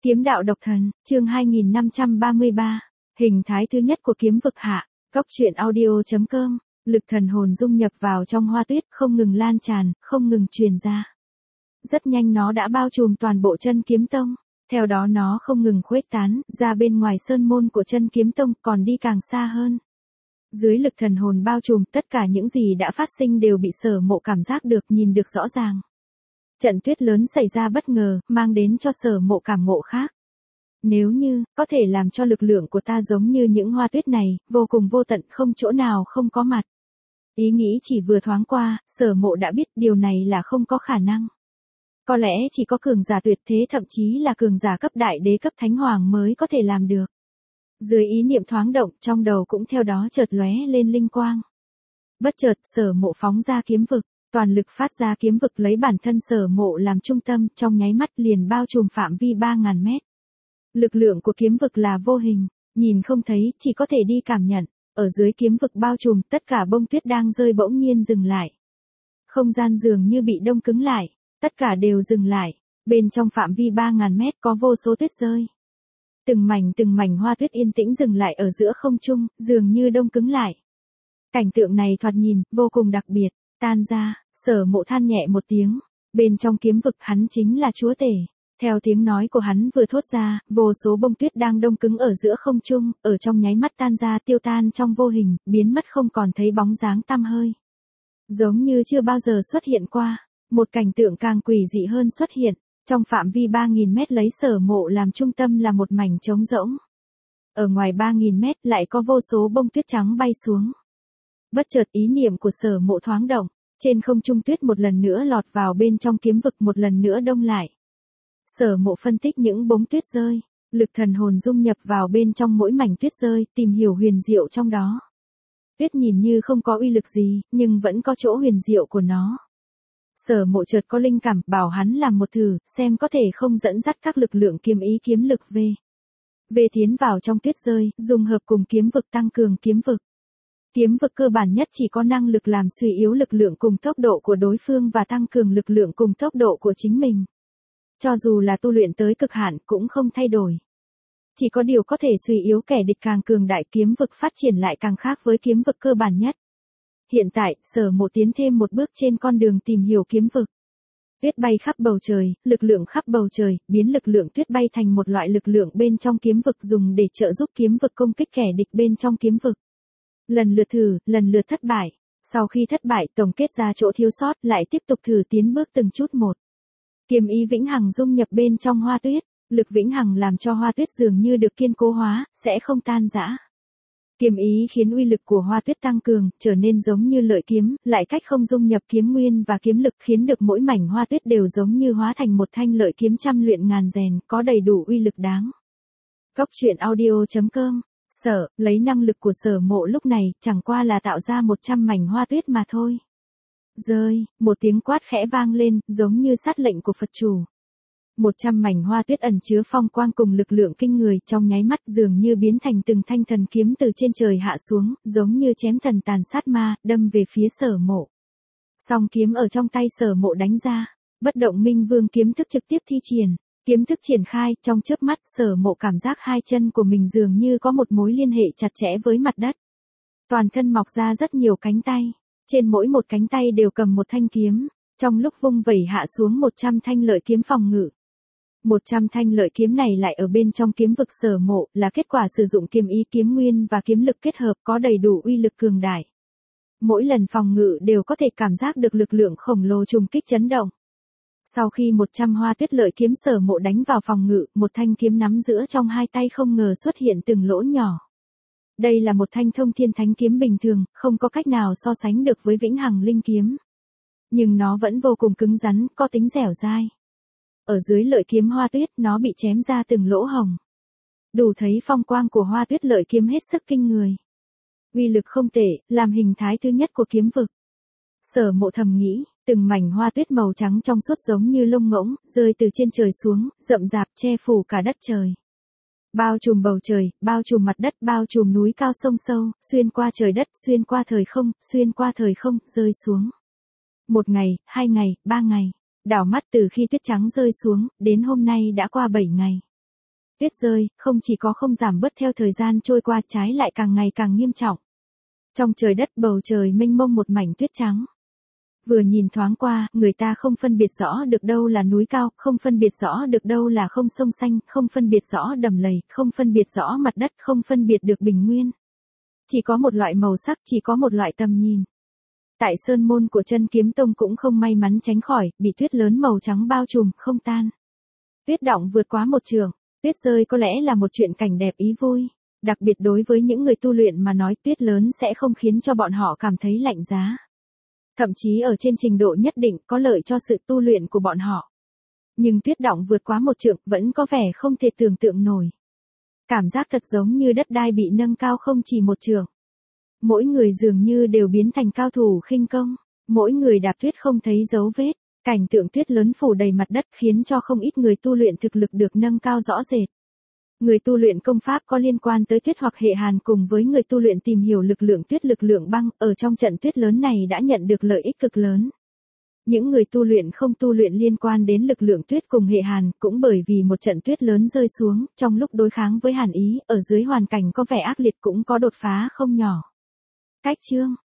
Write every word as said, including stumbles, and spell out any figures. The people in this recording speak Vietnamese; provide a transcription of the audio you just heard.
Kiếm đạo độc thần, chương hai nghìn năm trăm ba mươi ba, hình thái thứ nhất của kiếm vực hạ, cốc truyện audio.com, lực thần hồn dung nhập vào trong hoa tuyết không ngừng lan tràn, không ngừng truyền ra. Rất nhanh nó đã bao trùm toàn bộ chân kiếm tông, theo đó nó không ngừng khuếch tán ra bên ngoài sơn môn của chân kiếm tông còn đi càng xa hơn. Dưới lực thần hồn bao trùm tất cả những gì đã phát sinh đều bị Sở Mộ cảm giác được nhìn được rõ ràng. Trận tuyết lớn xảy ra bất ngờ, mang đến cho Sở Mộ cảm ngộ khác. Nếu như, có thể làm cho lực lượng của ta giống như những hoa tuyết này, vô cùng vô tận không chỗ nào không có mặt. Ý nghĩ chỉ vừa thoáng qua, Sở Mộ đã biết điều này là không có khả năng. Có lẽ chỉ có cường giả tuyệt thế thậm chí là cường giả cấp đại đế cấp thánh hoàng mới có thể làm được. Dưới ý niệm thoáng động, trong đầu cũng theo đó chợt lóe lên linh quang. Bất chợt, Sở Mộ phóng ra kiếm vực. Toàn lực phát ra kiếm vực lấy bản thân Sở Mộ làm trung tâm, trong nháy mắt liền bao trùm phạm vi ba ngàn mét. Lực lượng của kiếm vực là vô hình, nhìn không thấy, chỉ có thể đi cảm nhận. Ở dưới kiếm vực bao trùm, tất cả bông tuyết đang rơi bỗng nhiên dừng lại. Không gian dường như bị đông cứng lại, tất cả đều dừng lại. Bên trong phạm vi ba ngàn mét có vô số tuyết rơi. Từng mảnh từng mảnh hoa tuyết yên tĩnh dừng lại ở giữa không trung, dường như đông cứng lại. Cảnh tượng này thoạt nhìn, vô cùng đặc biệt. Tan ra, Sở Mộ than nhẹ một tiếng, bên trong kiếm vực hắn chính là chúa tể. Theo tiếng nói của hắn vừa thốt ra, vô số bông tuyết đang đông cứng ở giữa không trung, ở trong nháy mắt tan ra tiêu tan trong vô hình, biến mất không còn thấy bóng dáng tăm hơi. Giống như chưa bao giờ xuất hiện qua, một cảnh tượng càng quỷ dị hơn xuất hiện, trong phạm vi ba nghìn mét lấy Sở Mộ làm trung tâm là một mảnh trống rỗng. Ở ngoài ba nghìn mét lại có vô số bông tuyết trắng bay xuống. Bất chợt ý niệm của Sở Mộ thoáng động, trên không trung tuyết một lần nữa lọt vào bên trong kiếm vực một lần nữa đông lại. Sở Mộ phân tích những bông tuyết rơi, lực thần hồn dung nhập vào bên trong mỗi mảnh tuyết rơi, tìm hiểu huyền diệu trong đó. Tuyết nhìn như không có uy lực gì, nhưng vẫn có chỗ huyền diệu của nó. Sở Mộ chợt có linh cảm, bảo hắn làm một thử, xem có thể không dẫn dắt các lực lượng kiếm ý kiếm lực về. Về tiến vào trong tuyết rơi, dùng hợp cùng kiếm vực tăng cường kiếm vực. Kiếm vực cơ bản nhất chỉ có năng lực làm suy yếu lực lượng cùng tốc độ của đối phương và tăng cường lực lượng cùng tốc độ của chính mình. Cho dù là tu luyện tới cực hạn cũng không thay đổi. Chỉ có điều có thể suy yếu kẻ địch càng cường đại, kiếm vực phát triển lại càng khác với kiếm vực cơ bản nhất. Hiện tại, Sở Mộ tiến thêm một bước trên con đường tìm hiểu kiếm vực. Tuyết bay khắp bầu trời, lực lượng khắp bầu trời, biến lực lượng tuyết bay thành một loại lực lượng bên trong kiếm vực dùng để trợ giúp kiếm vực công kích kẻ địch bên trong kiếm vực. Lần lượt thử, lần lượt thất bại. Sau khi thất bại, tổng kết ra chỗ thiếu sót, lại tiếp tục thử tiến bước từng chút một. Kiếm ý vĩnh hằng dung nhập bên trong hoa tuyết, lực vĩnh hằng làm cho hoa tuyết dường như được kiên cố hóa, sẽ không tan rã. Kiếm ý khiến uy lực của hoa tuyết tăng cường, trở nên giống như lợi kiếm, lại cách không dung nhập kiếm nguyên và kiếm lực khiến được mỗi mảnh hoa tuyết đều giống như hóa thành một thanh lợi kiếm trăm luyện ngàn rèn, có đầy đủ uy lực đáng. Cốc truyện audio.com. Sở, lấy năng lực của Sở Mộ lúc này, chẳng qua là tạo ra một trăm mảnh hoa tuyết mà thôi. Rơi, một tiếng quát khẽ vang lên, giống như sát lệnh của Phật chủ. Một trăm mảnh hoa tuyết ẩn chứa phong quang cùng lực lượng kinh người, trong nháy mắt dường như biến thành từng thanh thần kiếm từ trên trời hạ xuống, giống như chém thần tàn sát ma, đâm về phía Sở Mộ. Song kiếm ở trong tay Sở Mộ đánh ra, bất động minh vương kiếm thức trực tiếp thi triển. Kiếm thức triển khai, trong chớp mắt, Sở Mộ cảm giác hai chân của mình dường như có một mối liên hệ chặt chẽ với mặt đất. Toàn thân mọc ra rất nhiều cánh tay, trên mỗi một cánh tay đều cầm một thanh kiếm, trong lúc vung vẩy hạ xuống một trăm thanh lợi kiếm phòng ngự. một trăm thanh lợi kiếm này lại ở bên trong kiếm vực Sở Mộ, là kết quả sử dụng kiếm ý kiếm nguyên và kiếm lực kết hợp có đầy đủ uy lực cường đại. Mỗi lần phòng ngự đều có thể cảm giác được lực lượng khổng lồ trùng kích chấn động. Sau khi một trăm hoa tuyết lợi kiếm Sở Mộ đánh vào phòng ngự, một thanh kiếm nắm giữa trong hai tay không ngờ xuất hiện từng lỗ nhỏ. Đây là một thanh thông thiên thánh kiếm bình thường, không có cách nào so sánh được với vĩnh hằng linh kiếm. Nhưng nó vẫn vô cùng cứng rắn, có tính dẻo dai. Ở dưới lợi kiếm hoa tuyết, nó bị chém ra từng lỗ hồng. Đủ thấy phong quang của hoa tuyết lợi kiếm hết sức kinh người. Uy lực không tệ, làm hình thái thứ nhất của kiếm vực. Sở Mộ thầm nghĩ, từng mảnh hoa tuyết màu trắng trong suốt giống như lông ngỗng, rơi từ trên trời xuống, rậm rạp che phủ cả đất trời. Bao trùm bầu trời, bao trùm mặt đất, bao trùm núi cao sông sâu, xuyên qua trời đất, xuyên qua thời không, xuyên qua thời không, rơi xuống. Một ngày, hai ngày, ba ngày. Đảo mắt từ khi tuyết trắng rơi xuống, đến hôm nay đã qua bảy ngày. Tuyết rơi, không chỉ có không giảm bớt theo thời gian trôi qua, trái lại càng ngày càng nghiêm trọng. Trong trời đất bầu trời mênh mông một mảnh tuyết trắng. Vừa nhìn thoáng qua, người ta không phân biệt rõ được đâu là núi cao, không phân biệt rõ được đâu là không sông xanh, không phân biệt rõ đầm lầy, không phân biệt rõ mặt đất, không phân biệt được bình nguyên. Chỉ có một loại màu sắc, chỉ có một loại tầm nhìn. Tại sơn môn của Chân Kiếm Tông cũng không may mắn tránh khỏi, bị tuyết lớn màu trắng bao trùm, không tan. Tuyết đọng vượt quá một trượng, tuyết rơi có lẽ là một chuyện cảnh đẹp ý vui. Đặc biệt đối với những người tu luyện mà nói, tuyết lớn sẽ không khiến cho bọn họ cảm thấy lạnh giá. Thậm chí ở trên trình độ nhất định có lợi cho sự tu luyện của bọn họ. Nhưng tuyết đọng vượt quá một trượng vẫn có vẻ không thể tưởng tượng nổi. Cảm giác thật giống như đất đai bị nâng cao không chỉ một trượng. Mỗi người dường như đều biến thành cao thủ khinh công. Mỗi người đạp tuyết không thấy dấu vết. Cảnh tượng tuyết lớn phủ đầy mặt đất khiến cho không ít người tu luyện thực lực được nâng cao rõ rệt. Người tu luyện công pháp có liên quan tới tuyết hoặc hệ hàn cùng với người tu luyện tìm hiểu lực lượng tuyết lực lượng băng ở trong trận tuyết lớn này đã nhận được lợi ích cực lớn. Những người tu luyện không tu luyện liên quan đến lực lượng tuyết cùng hệ hàn cũng bởi vì một trận tuyết lớn rơi xuống trong lúc đối kháng với hàn ý ở dưới hoàn cảnh có vẻ ác liệt cũng có đột phá không nhỏ. Cách chương